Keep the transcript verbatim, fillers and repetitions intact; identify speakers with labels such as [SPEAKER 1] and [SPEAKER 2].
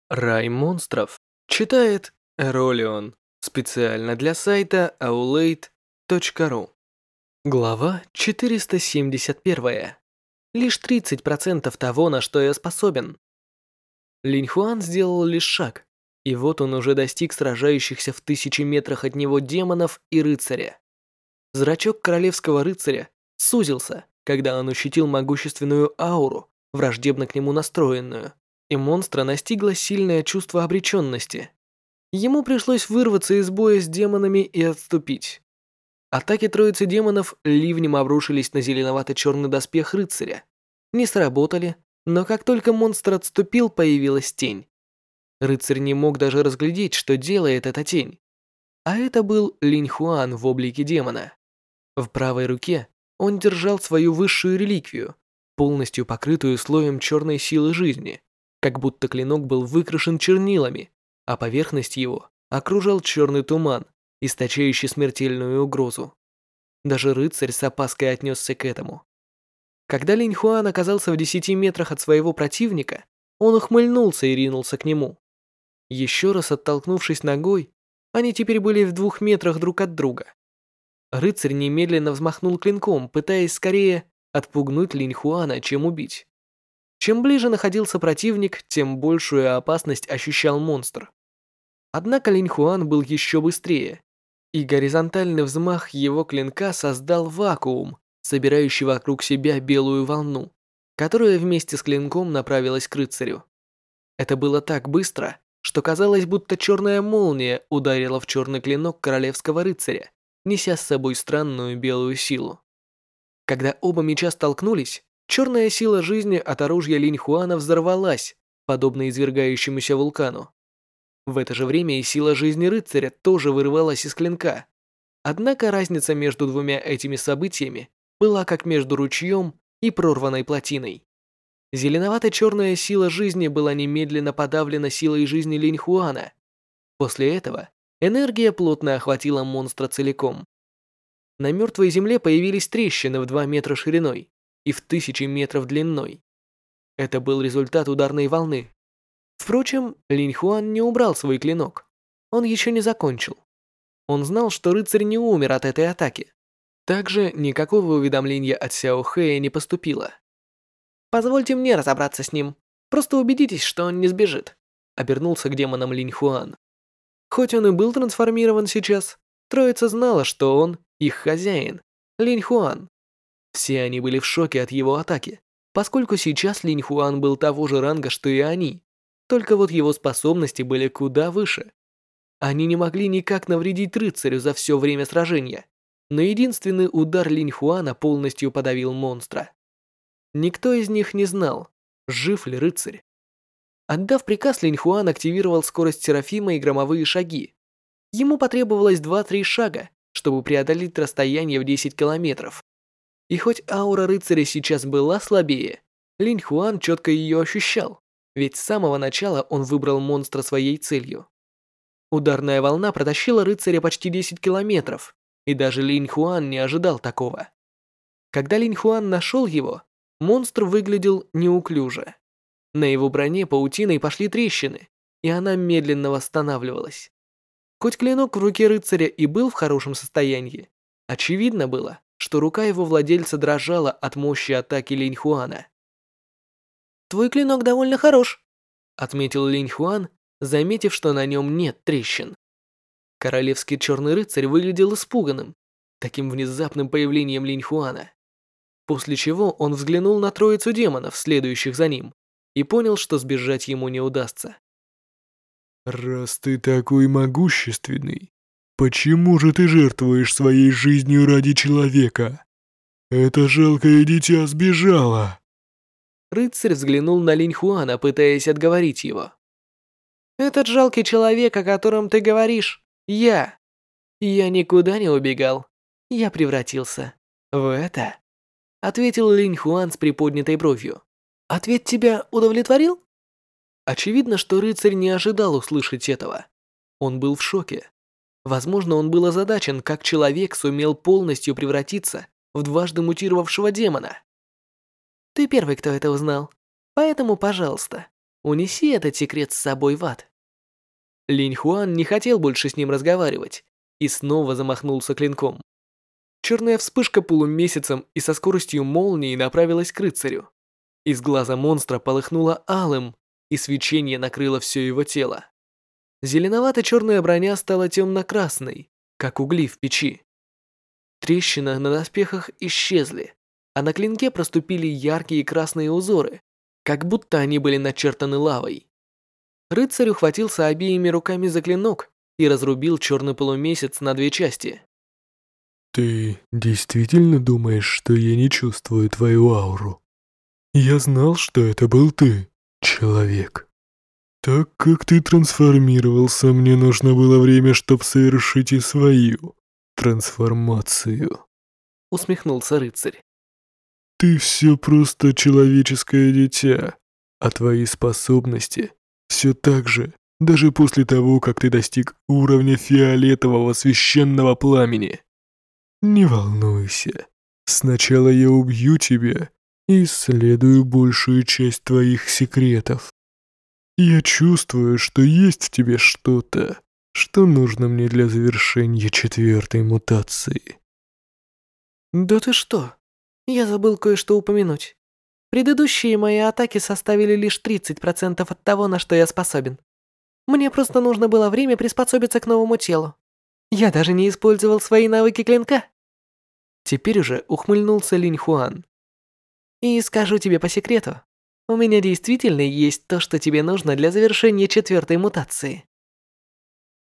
[SPEAKER 1] Рай монстров читает Эролион специально для сайта аулейт точка ру. Глава четыреста семьдесят один. Лишь тридцать процентов того, на что я способен. Линь Хуан сделал лишь шаг, и вот он уже достиг сражающихся в тысячи метрах от него демонов и рыцаря. Зрачок королевского рыцаря сузился, когда он ощутил могущественную ауру, враждебно к нему настроенную, и монстра настигло сильное чувство обреченности. Ему пришлось вырваться из боя с демонами и отступить. Атаки троицы демонов ливнем обрушились на зеленовато-черный доспех рыцаря. Не сработали, но как только монстр отступил, появилась тень. Рыцарь не мог даже разглядеть, что делает эта тень. А это был Линь Хуан в облике демона. В правой руке он держал свою высшую реликвию, полностью покрытую слоем черной силы жизни, как будто клинок был выкрашен чернилами, а поверхность его окружал черный туман, источающий смертельную угрозу. Даже рыцарь с опаской отнесся к этому. Когда Линь Хуан оказался в десяти метрах от своего противника, он ухмыльнулся и ринулся к нему. Еще раз оттолкнувшись ногой, они теперь были в двух метрах друг от друга. Рыцарь немедленно взмахнул клинком, пытаясь скорее отпугнуть Линь Хуана, чем убить. Чем ближе находился противник, тем большую опасность ощущал монстр. Однако Линь Хуан был еще быстрее, и горизонтальный взмах его клинка создал вакуум, собирающий вокруг себя белую волну, которая вместе с клинком направилась к рыцарю. Это было так быстро, что казалось, будто черная молния ударила в черный клинок королевского рыцаря, неся с собой странную белую силу. Когда оба меча столкнулись, черная сила жизни от оружия Линь Хуана взорвалась, подобно извергающемуся вулкану. В это же время и сила жизни рыцаря тоже вырывалась из клинка. Однако разница между двумя этими событиями была как между ручьем и прорванной плотиной. Зеленовато-черная сила жизни была немедленно подавлена силой жизни Линь Хуана. После этого энергия плотно охватила монстра целиком. На мертвой земле появились трещины в два метра шириной и в тысячи метров длиной. Это был результат ударной волны. Впрочем, Линь Хуан не убрал свой клинок. Он еще не закончил. Он знал, что рыцарь не умер от этой атаки. Также никакого уведомления от Сяо Хэя не поступило. «Позвольте мне разобраться с ним. Просто убедитесь, что он не сбежит», — обернулся к демонам Линь Хуан. Хоть он и был трансформирован сейчас, троица знала, что он их хозяин, Линь Хуан. Все они были в шоке от его атаки, поскольку сейчас Линь Хуан был того же ранга, что и они, только вот его способности были куда выше. Они не могли никак навредить рыцарю за все время сражения, но единственный удар Линь Хуана полностью подавил монстра. Никто из них не знал, жив ли рыцарь. Отдав приказ, Линь Хуан активировал скорость Серафима и громовые шаги. Ему потребовалось два-три шага, чтобы преодолеть расстояние в десять километров. И хоть аура рыцаря сейчас была слабее, Линь Хуан четко ее ощущал, ведь с самого начала он выбрал монстра своей целью. Ударная волна протащила рыцаря почти десять километров, и даже Линь Хуан не ожидал такого. Когда Линь Хуан нашел его, монстр выглядел неуклюже. На его броне паутиной пошли трещины, и она медленно восстанавливалась. Хоть клинок в руке рыцаря и был в хорошем состоянии, очевидно было, что рука его владельца дрожала от мощи атаки Линь Хуана. «Твой клинок довольно хорош», — отметил Линь Хуан, заметив, что на нем нет трещин. Королевский черный рыцарь выглядел испуганным таким внезапным появлением Линь Хуана. После чего он взглянул на троицу демонов, следующих за ним, и понял, что сбежать ему не удастся.
[SPEAKER 2] «Раз ты такой могущественный, почему же ты жертвуешь своей жизнью ради человека? Это жалкое дитя сбежало!»
[SPEAKER 1] Рыцарь взглянул на Линь Хуана, пытаясь отговорить его. «Этот жалкий человек, о котором ты говоришь, я. Я никуда не убегал. Я превратился в это», — ответил Линь Хуан с приподнятой бровью. «Ответ тебя удовлетворил?» Очевидно, что рыцарь не ожидал услышать этого. Он был в шоке. Возможно, он был озадачен, как человек сумел полностью превратиться в дважды мутировавшего демона. «Ты первый, кто это узнал. Поэтому, пожалуйста, Унеси этот секрет с собой в ад. Линь Хуан не хотел больше с ним разговаривать и снова замахнулся клинком. Черная вспышка полумесяцем и со скоростью молнии направилась к рыцарю. Из глаза монстра полыхнуло алым, и свечение накрыло все его тело. Зеленовато-черная броня стала темно-красной, как угли в печи. Трещины на доспехах исчезли, а на клинке проступили яркие красные узоры, как будто они были начертаны лавой. Рыцарь ухватился обеими руками за клинок и разрубил черный полумесяц на две части.
[SPEAKER 2] Ты действительно думаешь, что я не чувствую твою ауру? Я знал, что это был ты, человек. Так как ты трансформировался, мне нужно было время, чтобы совершить и свою трансформацию.
[SPEAKER 1] Усмехнулся рыцарь.
[SPEAKER 2] Ты все просто человеческое дитя, а твои способности все так же, даже после того, как ты достиг уровня фиолетового священного пламени. Не волнуйся, сначала я убью тебя и исследую большую часть твоих секретов. Я чувствую, что есть в тебе что-то, что нужно мне для завершения четвертой мутации.
[SPEAKER 1] Да ты что? Я забыл кое-что упомянуть. Предыдущие мои атаки составили лишь тридцать процентов от того, на что я способен. Мне просто нужно было время приспособиться к новому телу. Я даже не использовал свои навыки клинка. Теперь уже ухмыльнулся Линь Хуан. И скажу тебе по секрету, у меня действительно есть то, что тебе нужно для завершения четвертой мутации.